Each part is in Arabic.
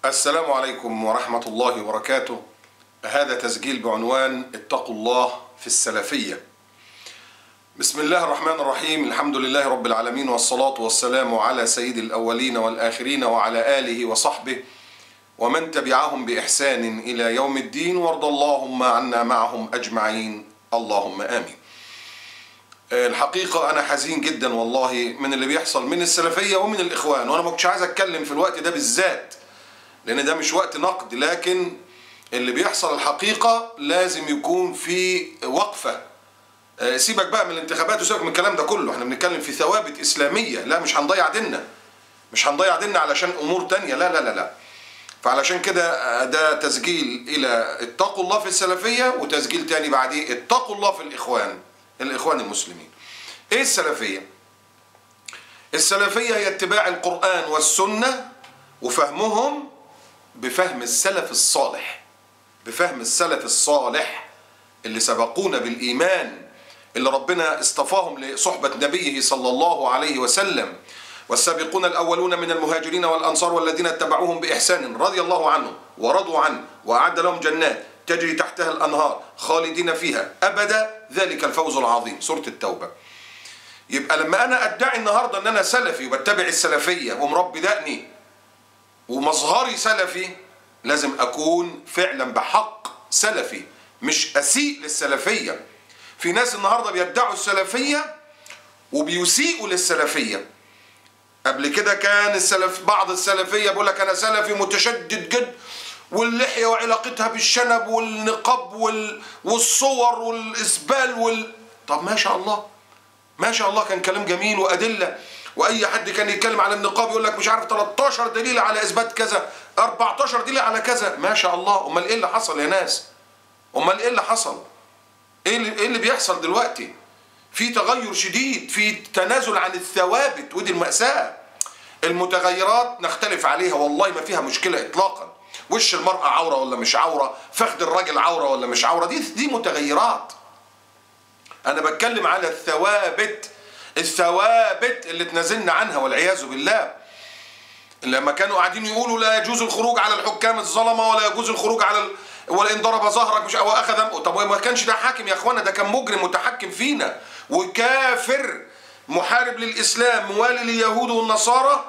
السلام عليكم ورحمة الله وبركاته. هذا تسجيل بعنوان اتقوا الله في السلفية. بسم الله الرحمن الرحيم. الحمد لله رب العالمين، والصلاة والسلام على سيد الأولين والآخرين وعلى آله وصحبه ومن تبعهم بإحسان إلى يوم الدين، وارض اللهم عنا معهم أجمعين، اللهم آمين. الحقيقة أنا حزين جدا والله من اللي بيحصل من السلفية ومن الإخوان، وأنا ما كنتش عايز أتكلم في الوقت ده بالذات لأن ده مش وقت نقد، لكن اللي بيحصل الحقيقة لازم يكون في وقفة. سيبك بقى من الانتخابات وسيبك من الكلام ده كله، احنا بنتكلم في ثوابت إسلامية. لا، مش هنضيع ديننا، مش هنضيع ديننا علشان أمور تانية، لا لا لا لا. فعلشان كده ده تسجيل إلى اتقوا الله في السلفية، وتسجيل تاني بعديه اتقوا الله في الإخوان المسلمين. إيه السلفية؟ السلفية هي اتباع القرآن والسنة وفهمهم بفهم السلف الصالح، بفهم السلف الصالح اللي سبقونا بالإيمان، اللي ربنا اصطفاهم لصحبة نبيه صلى الله عليه وسلم. والسابقون الأولون من المهاجرين والأنصار والذين اتبعوهم بإحسان رضي الله عنهم ورضوا عنه وأعد لهم جنات تجري تحتها الأنهار خالدين فيها أبدا، ذلك الفوز العظيم. سورة التوبة. يبقى لما أنا أدعي النهاردة أن أنا سلفي وبتبع السلفية ومربي دقني ومظهري سلفي، لازم أكون فعلا بحق سلفي، مش أسيء للسلفية. في ناس النهاردة بيدعوا السلفية وبيسيئوا للسلفية. قبل كده كان بعض السلفية بيقول لك أنا سلفي متشدد جد، واللحية وعلاقتها بالشنب والنقاب والصور والإسبال طب ما شاء الله، ما شاء الله، كان كلام جميل وأدلة. وأي حد كان يتكلم على النقاب يقول لك مش عارف 13 دليل على إثبات كذا، 14 دليل على كذا، ما شاء الله. أمال إيه اللي حصل يا ناس؟ أمال إيه اللي حصل؟ إيه اللي بيحصل دلوقتي؟ في تغير شديد، في تنازل عن الثوابت، ودي المأساة. المتغيرات نختلف عليها والله ما فيها مشكلة إطلاقا. وش المرأة عورة ولا مش عورة، فخذ الراجل عورة ولا مش عورة، دي متغيرات. أنا بتكلم على الثوابت اللي تنازلنا عنها والعياذ بالله. لما كانوا قاعدين يقولوا لا يجوز الخروج على الحكام الظلمة، ولا يجوز الخروج على وإن ضرب ظهرك مش أو أخذ. طب ما كانش ده حاكم يا إخوانا، ده كان مجرم متحكم فينا وكافر محارب للإسلام موالي لليهود والنصارى.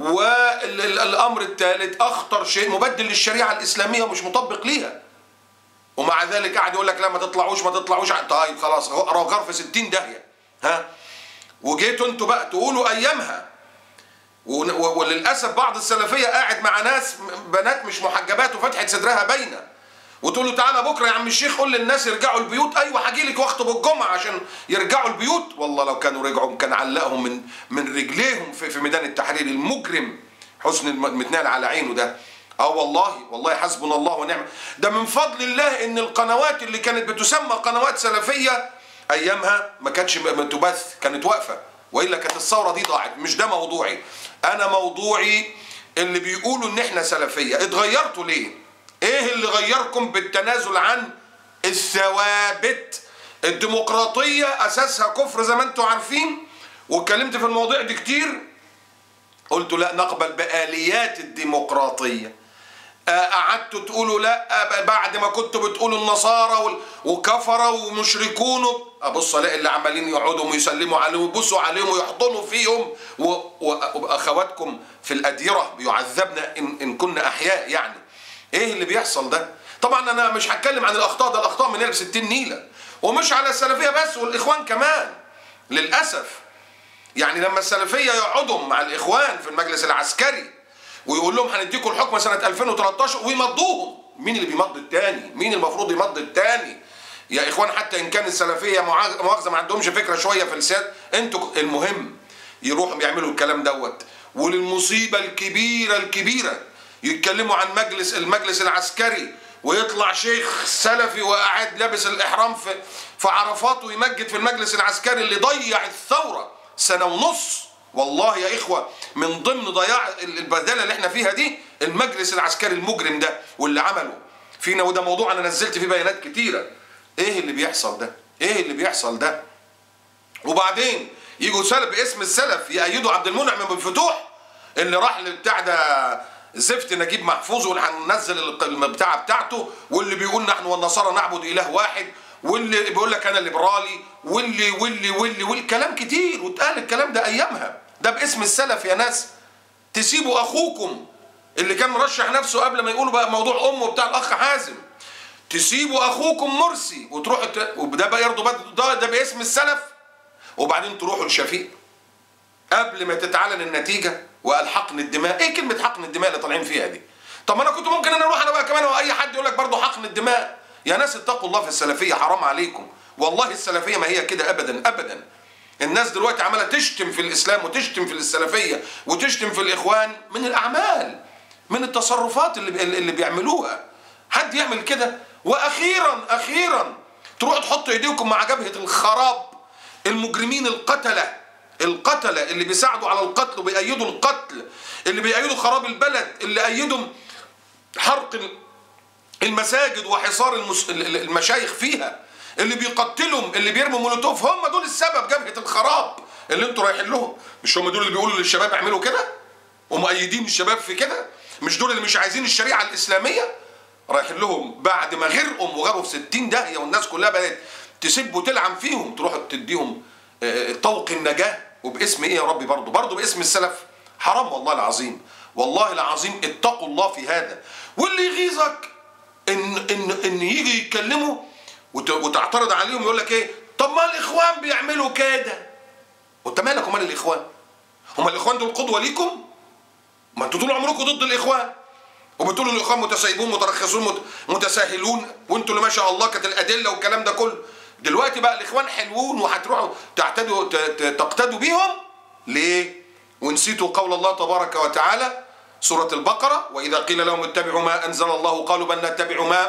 والأمر الثالث أخطر شيء، مبدل للشريعة الإسلامية ومش مطبق ليها. ومع ذلك قاعد يقول لك لا ما تطلعوش ما تطلعوش. طيب خلاص، غرف 60 داهية. وجيتوا انتوا بقى تقولوا أيامها. وللأسف بعض السلفية قاعد مع ناس بنات مش محجبات وفتحت صدرها باينة، وتقول له تعالى بكره يا عم الشيخ قول للناس يرجعوا البيوت. ايوه هجيلك واخطب الجمعه عشان يرجعوا البيوت. والله لو كانوا رجعوا كان علقهم من رجليهم في ميدان التحرير. المجرم حسن المتنال على عينه ده. والله حسبنا الله ونعم. ده من فضل الله ان القنوات اللي كانت بتسمى قنوات سلفيه ايامها ما كانتش تبث، كانت واقفه، والا كانت الثوره دي ضاعت. مش ده موضوعي، انا موضوعي اللي بيقولوا ان احنا سلفيه. اتغيرتوا ليه؟ ايه اللي غيركم بالتنازل عن الثوابت؟ الديمقراطية اساسها كفر زي ما انتم عارفين، واتكلمت في المواضيع دي كتير. قلت لا نقبل بآليات الديمقراطية. قعدتوا تقولوا لا بعد ما كنتوا بتقولوا النصارى وكفرة ومشركون. ابص الاقي اللي عمالين يقعدوا ويسلموا عليهم ويبصوا عليهم ويحضنوا فيهم، واخواتكم في الأديرة يعذبن ان كنا احياء. يعني ايه اللي بيحصل ده؟ طبعا انا مش هتكلم عن الاخطاء، ده الاخطاء من 60 نيله، ومش على السلفيه بس، والاخوان كمان للاسف. يعني لما السلفيه يقعدوا مع الاخوان في المجلس العسكري ويقول لهم هنديكم الحكم سنه 2013 ويمضوهم، مين اللي بيمضي الثاني؟ مين المفروض يمضي الثاني؟ يا اخوان حتى ان كان السلفيه مؤاخذه ما عندهمش فكره شويه في السياسه، انتوا المهم يروحوا بيعملوا الكلام دوت. وللمصيبه الكبيره يتكلموا عن المجلس العسكري، ويطلع شيخ سلفي وقاعد لابس الإحرام في عرفات ويمجد في المجلس العسكري اللي ضيع الثورة 1.5 سنة. والله يا إخوة من ضمن ضياع البهدلة اللي احنا فيها دي المجلس العسكري المجرم ده واللي عمله فينا. وده موضوع أنا نزلت فيه بيانات كتيرة. إيه اللي بيحصل ده؟ إيه اللي بيحصل ده؟ وبعدين يجوا سلف باسم السلف يأيدوا عبد المنعم بن فتوح اللي راح لبتاع ده زفت نجيب محفوظ وهننزل البتاعه بتاعته، واللي بيقول نحن والنصارى نعبد اله واحد، واللي بيقول لك انا ليبرالي، واللي كلام كتير، واتقال الكلام ده ايامها، ده باسم السلف يا ناس. تسيبوا اخوكم اللي كان مرشح نفسه قبل ما يقولوا بقى موضوع امه بتاع الاخ حازم، تسيبوا اخوكم مرسي وتروحوا وده بقى يرضوا ده باسم السلف، وبعدين تروحوا لشفيق قبل ما تتعلن النتيجه وقال حقن الدماء. ايه كلمه حقن الدماء اللي طالعين فيها دي؟ طب ما انا كنت ممكن انا اروح انا بقى كمان، واي حد يقول لك برضه حقن الدماء. يا ناس اتقوا الله في السلفيه، حرام عليكم والله. السلفيه ما هي كده ابدا ابدا. الناس دلوقتي عماله تشتم في الاسلام وتشتم في السلفيه وتشتم في الاخوان من الاعمال، من التصرفات اللي بيعملوها. حد يعمل كده؟ واخيرا تروحوا تحطوا ايديكم مع جبهه الخراب، المجرمين القتله اللي بيساعدوا على القتل وبيأيدوا القتل، اللي بيأيدوا خراب البلد، اللي أيدوا حرق المساجد وحصار المشايخ فيها، اللي بيقتلهم، اللي بيرموا مولوتوف. هم دول السبب، جبهة الخراب اللي انتوا رايحين لهم. مش هم دول اللي بيقولوا للشباب اعملوا كده ومؤيدين الشباب في كده؟ مش دول اللي مش عايزين الشريعة الإسلامية؟ رايحين لهم بعد ما غرقوا في 60 داهية والناس كلها بدأت تسب وتلعن فيهم، تروحوا تديهم طوق النجاة. وباسم ايه يا ربي؟ برضه باسم السلف. حرام والله العظيم، والله العظيم. اتقوا الله في هذا. واللي يغيظك ان يجي يتكلموا وتعترض عليهم، يقول لك ايه؟ طب ما الاخوان بيعملوا كده. وانت مالك ومال الاخوان؟ هم الاخوان دول قدوه ليكم؟ ما انتوا طول عمركم ضد الاخوان، وبتقولوا الاخوان متسيبون مترخصون متساهلون، وانتوا اللي ما شاء الله كانت الادله والكلام ده كله. دلوقتي بقى الاخوان حلوون وهتروحوا تقتدوا بيهم ليه؟ ونسيتوا قول الله تبارك وتعالى سورة البقرة: وإذا قيل لهم اتبعوا ما أنزل الله قالوا بل نتبع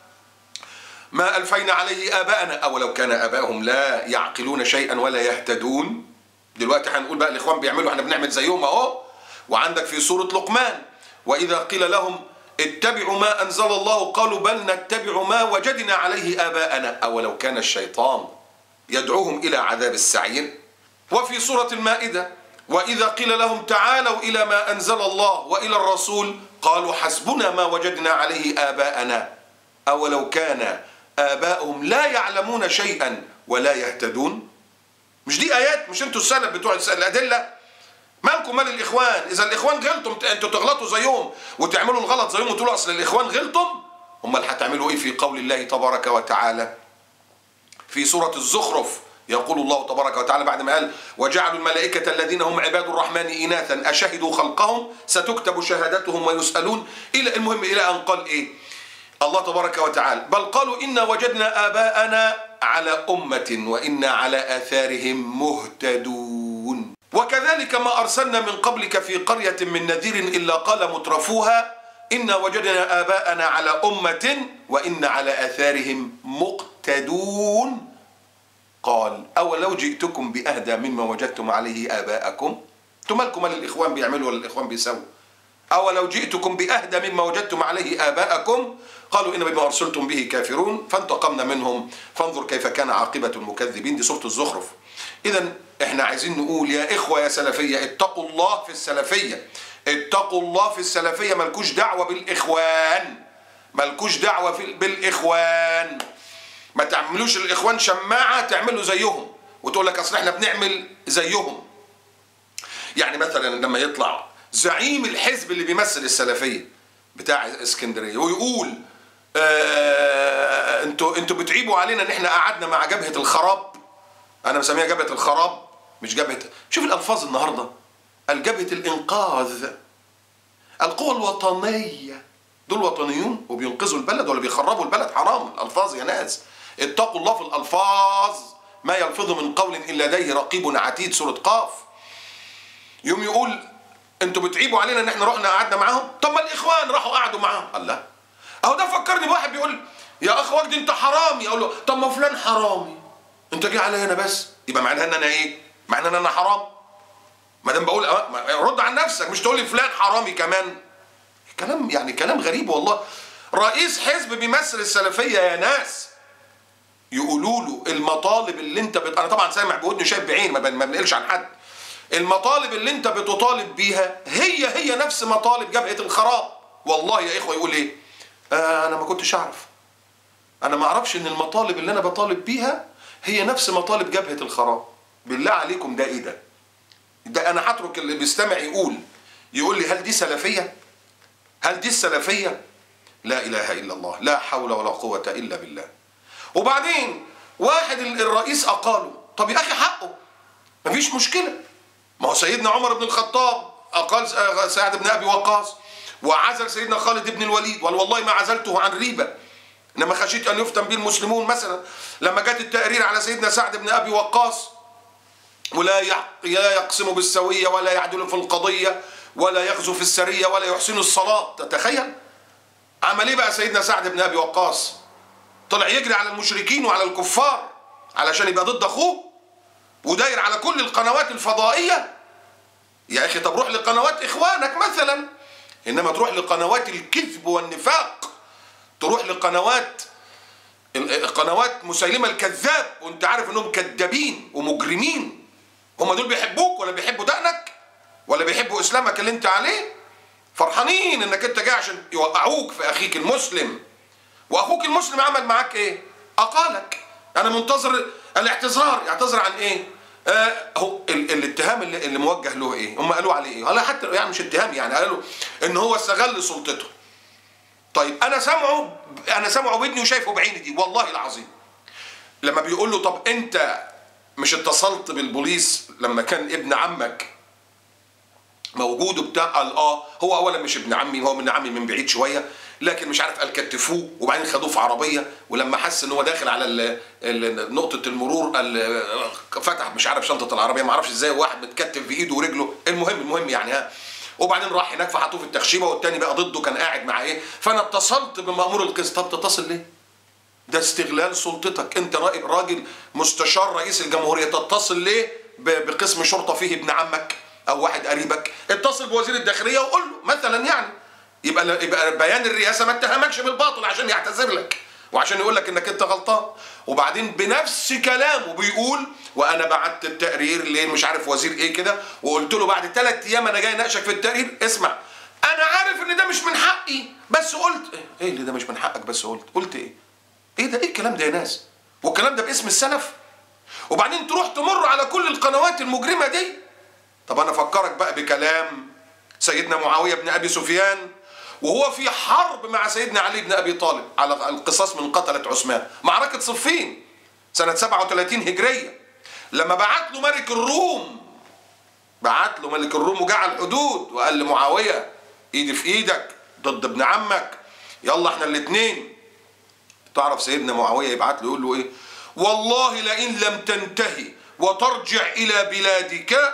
ما ألفينا عليه آباءنا أولو كان آباؤهم لا يعقلون شيئا ولا يهتدون. دلوقتي هنقول بقى الإخوان بيعملوا، احنا بنعمل زيهم أهو. وعندك في سورة لقمان: وإذا قيل لهم اتبعوا ما أنزل الله قالوا بل نتبع ما وجدنا عليه آباءنا أولو كان الشيطان يدعوهم إلى عذاب السعير. وفي سورة المائدة: وإذا قيل لهم تعالوا إلى ما أنزل الله وإلى الرسول قالوا حسبنا ما وجدنا عليه آباءنا أولو كان آباؤهم لا يعلمون شيئا ولا يهتدون. مش دي آيات؟ مش انتوا السلف بتوع الأدلة؟ مالكم مال الإخوان؟ إذا الإخوان غلطوا انتوا تغلطوا زيهم وتعملوا الغلط زيهم وتقولوا أصل الإخوان غلطوا. امال هتعملوا إيه في قول الله تبارك وتعالى في سورة الزخرف؟ يقول الله تبارك وتعالى بعد ما قال: وجعلوا الملائكة الذين هم عباد الرحمن إناثا أشهدوا خلقهم ستكتب شهادتهم ويسألون، إلى المهم إلى أن قال إيه الله تبارك وتعالى: بل قالوا إنا وجدنا آباءنا على أمة وإنا على آثارهم مهتدون. وكذلك ما أرسلنا من قبلك في قرية من نذير إلا قال مترفوها إنا وجدنا آباءنا على أمة وإنا على آثارهم مقتدون. قال أولو جئتكم بأهدى مما وجدتم عليه آباءكم. انتم مالكم مال الإخوان بيعملوا ولا الإخوان بيسووا؟ أولو جئتكم بأهدى مما وجدتم عليه آباءكم قالوا إن بما أرسلتم به كافرون فانتقمنا منهم فانظر كيف كان عاقبة المكذبين. دي سورة الزخرف. إذا إحنا عايزين نقول يا إخوة يا سلفية اتقوا الله في السلفية، اتقوا الله في السلفية. مالكوش دعوة بالإخوان، مالكوش دعوة بالإخوان. ما تعملوش الإخوان شماعة تعملوا زيهم وتقول لك أصل إحنا بنعمل زيهم. يعني مثلا لما يطلع زعيم الحزب اللي بيمثل السلفية بتاع اسكندرية ويقول انتوا بتعيبوا علينا ان احنا قعدنا مع جبهة الخراب. انا مسميها جبهة الخراب مش جبهة. شوف الالفاظ النهاردة: الجبهة الانقاذ، القوى الوطنية. دول وطنيون وبينقذوا البلد ولا بيخربوا البلد؟ حرام الالفاظ يا ناس. اتقوا الله في الالفاظ. ما يلفظ من قول الا لديه رقيب عتيد، سورة قاف. يوم يقول انتوا بتعيبوا علينا ان احنا رحنا قعدنا معاهم. طب ما الاخوان راحوا قعدوا معاهم. الله، اهو ده فكرني بواحد بيقول يا اخ وجدي انت حرامي. اقول له طب ما فلان حرامي، انت جاي عليا انا بس، يبقى معناها ان انا ايه؟ معناها ان انا حرام؟ ما دام بقول رد عن نفسك، مش تقول لي فلان حرامي كمان. كلام يعني كلام غريب والله. رئيس حزب بيمثل السلفيه يا ناس يقولوا له المطالب اللي انت انا طبعا سامع بودني شايف بعين، ما بنقلش عن حد. المطالب اللي انت بتطالب بيها هي نفس مطالب جبهة الخراب. والله يا اخوة يقول ايه؟ انا ما كنتش اعرف، انا ما اعرفش ان المطالب اللي انا بطالب بيها هي نفس مطالب جبهة الخراب. بالله عليكم ده ايه ده انا هترك اللي بيستمع يقول لي هل دي سلفية؟ هل دي السلفية؟ لا اله الا الله، لا حول ولا قوة الا بالله. وبعدين واحد الرئيس اقاله، طب يا اخي حقه، مفيش مشكلة. ما هو سيدنا عمر بن الخطاب اقال سعد بن ابي وقاص، وعزل سيدنا خالد بن الوليد، وقال والله ما عزلته عن ريبة انما خشيت ان يفتن به المسلمون. مثلا لما جت التقرير على سيدنا سعد بن ابي وقاص، ولا يقسم بالسوية ولا يعدل في القضية ولا يغزو في السرية ولا يحسن الصلاة، تتخيل عمل ايه بقى سيدنا سعد بن ابي وقاص؟ طلع يجري على المشركين وعلى الكفار علشان يبقى ضد اخوه، وداير على كل القنوات الفضائية. يا اخي طب روح لقنوات اخوانك مثلا، انما تروح لقنوات الكذب والنفاق، تروح لقنوات مسيلمة الكذاب وانت عارف انهم كذابين ومجرمين. هم دول بيحبوك ولا بيحبوا دقنك ولا بيحبوا اسلامك اللي انت عليه؟ فرحانين انك انت جاي عشان يوقعوك في اخيك المسلم. واخوك المسلم عمل معاك ايه؟ اقالك. انا منتظر الاعتذار. يعتذر عن ايه؟ هو الاتهام اللي موجه له ايه؟ هم قالوا عليه ايه؟ قال حتى يعني مش اتهام، يعني قالوا ان هو استغل سلطته. طيب انا سامعه بودني وشايفه بعيني دي والله العظيم. لما بيقول له طب انت مش اتصلت بالبوليس لما كان ابن عمك موجود وبتاع؟ قال هو اولا مش ابن عمي، هو ابن عمي من بعيد شويه، لكن مش عارف قال كتفوه وبعدين خدوه في عربيه، ولما حس ان هو داخل على نقطه المرور قال فتح مش عارف شنطه العربيه، ما اعرفش ازاي، واحد متكتف بايده ورجله. المهم يعني وبعدين راح هناك فحطوه في التخشيبه، والتاني بقى ضده كان قاعد مع ايه. فانا اتصلت بمأمور القسط. طب تتصل ليه؟ ده استغلال سلطتك. انت راجل مستشار رئيس الجمهوريه، تتصل ليه بقسم شرطه فيه ابن عمك او واحد قريبك؟ اتصل بوزير الداخليه وقول له مثلا، يعني يبقى بيان الرئاسه ما اتهمكش بالباطل عشان يعتذر لك وعشان يقول لك انك انت غلطان. وبعدين بنفس كلامه بيقول وانا بعت التقرير ليه مش عارف وزير ايه كده، وقلت له بعد 3 ايام انا جاي اناقشك في التقرير، اسمع انا عارف ان ده مش من حقي بس قلت ايه اللي ده مش من حقك بس قلت ايه ده؟ ايه الكلام ده يا ناس؟ والكلام ده باسم السلف؟ وبعدين تروح تمر على كل القنوات المجرمه دي. طب انا افكرك بقى بكلام سيدنا معاويه بن ابي سفيان وهو في حرب مع سيدنا علي بن ابي طالب على القصاص من قتلة عثمان، معركة صفين سنة 37 هجرية، لما بعت له ملك الروم وجع الحدود وقال لمعاوية ايدي في ايدك ضد ابن عمك، يلا احنا الاثنين. تعرف سيدنا معاوية يبعت له يقول له ايه؟ والله لئن لم تنتهي وترجع الى بلادك،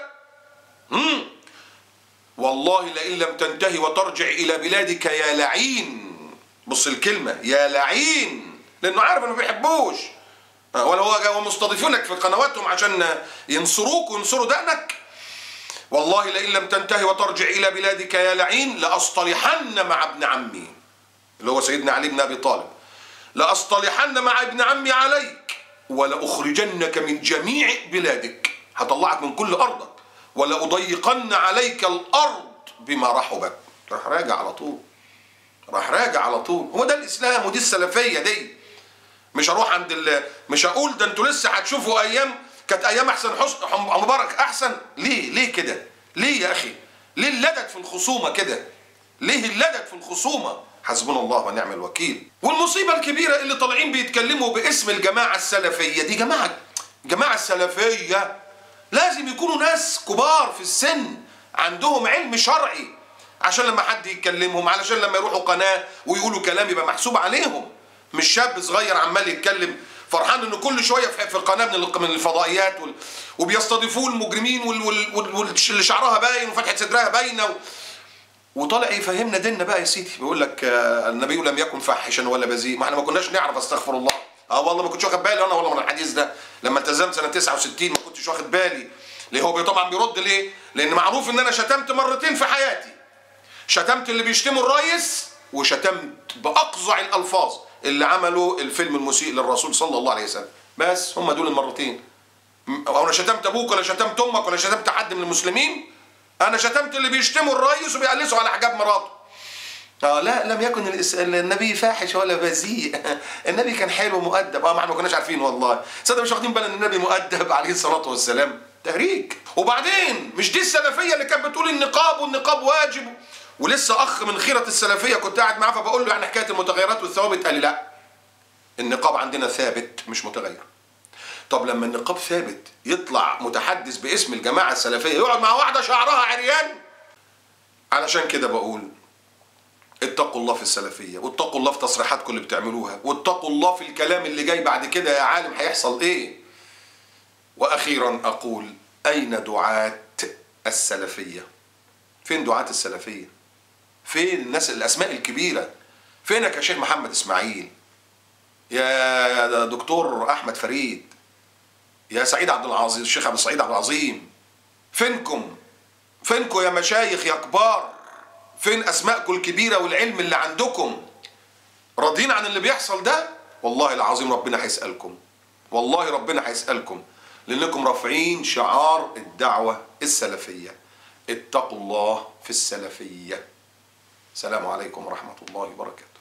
والله لئن لم تنتهي وترجع الى بلادك يا لعين. بص الكلمه يا لعين، لانه عارف انه ما بيحبوش، ولا هو مستضيفينك في قنواتهم عشان ينصروك وينصروا دقنك. والله لئن لم تنتهي وترجع الى بلادك يا لعين لاصطلحن مع ابن عمي، اللي هو سيدنا علي بن ابي طالب، لاصطلحن مع ابن عمي عليك ولاخرجنك من جميع بلادك، هطلعك من كل ارضك، ولأضيقن عليك الأرض بما رحبت. راح راجع على طول. هو ده الإسلام ودي السلفية دي. مش هروح مش هقول ده انتوا لسه هتشوفوا أيام كانت أيام مبارك أحسن. ليه كده؟ ليه يا أخي؟ ليه اللدد في الخصومة كده؟ ليه اللدد في الخصومة؟ حسبنا الله ونعم الوكيل. والمصيبة الكبيرة اللي طالعين بيتكلموا باسم الجماعة السلفية دي. جماعة السلفية لازم يكونوا ناس كبار في السن عندهم علم شرعي، عشان لما حد يتكلمهم، علشان لما يروحوا قناة ويقولوا كلام يبقى محسوب عليهم. مش شاب صغير عمال يتكلم فرحان انه كل شوية في قناة من الفضائيات وبيستضيفوه المجرمين واللي شعرها باين وفتحة صدرها باينة وطالع يفهمنا ديننا بقى يا سيدي. بيقول لك النبي لم يكن فاحشا ولا بذيء. ما احنا ما كناش نعرف، استغفر الله. والله ما كنتش واخد بالي انا والله من الحديث ده. لما التزمت سنه 69 ما كنتش واخد بالي. ليه؟ هو طبعا بيرد ليه؟ لان معروف ان انا شتمت مرتين في حياتي. شتمت اللي بيشتموا الرئيس، وشتمت باقذع الالفاظ اللي عملوا الفيلم المسيء للرسول صلى الله عليه وسلم. بس هم دول المرتين. او انا شتمت ابوك ولا شتمت امك ولا شتمت حد من المسلمين؟ انا شتمت اللي بيشتموا الرئيس وبيقلسوا على حجاب مراته. لا، لم يكن النبي فاحش ولا بذيء. النبي كان حلو ومؤدب. ما احنا ما كناش عارفين والله، صدق مش واخدين بالنا ان النبي مؤدب عليه الصلاه والسلام. تهريج. وبعدين مش دي السلفيه اللي كانت بتقول النقاب والنقاب واجب؟ ولسه اخ من خيره السلفيه كنت قاعد معاه فبقول له يعني حكايه المتغيرات والثوابت، قال لي لا، النقاب عندنا ثابت مش متغير. طب لما النقاب ثابت يطلع متحدث باسم الجماعه السلفيه يقعد مع واحده شعرها عريان؟ علشان كده بقول اتقوا الله في السلفيه، واتقوا الله في تصريحاتكم اللي بتعملوها، واتقوا الله في الكلام اللي جاي بعد كده يا عالم هيحصل ايه. واخيرا اقول اين دعاة السلفيه؟ فين دعاة السلفيه؟ فين الناس الاسماء الكبيره؟ فينك يا شيخ محمد اسماعيل، يا دكتور احمد فريد، يا سعيد عبد العظيم، الشيخ عبد السعيد عبد العظيم؟ فينكم يا مشايخ يا كبار؟ فين اسماءكم الكبيره والعلم اللي عندكم؟ راضين عن اللي بيحصل ده؟ والله العظيم ربنا هيسالكم، والله ربنا هيسالكم، لانكم رافعين شعار الدعوه السلفيه. اتقوا الله في السلفيه. السلام عليكم ورحمه الله وبركاته.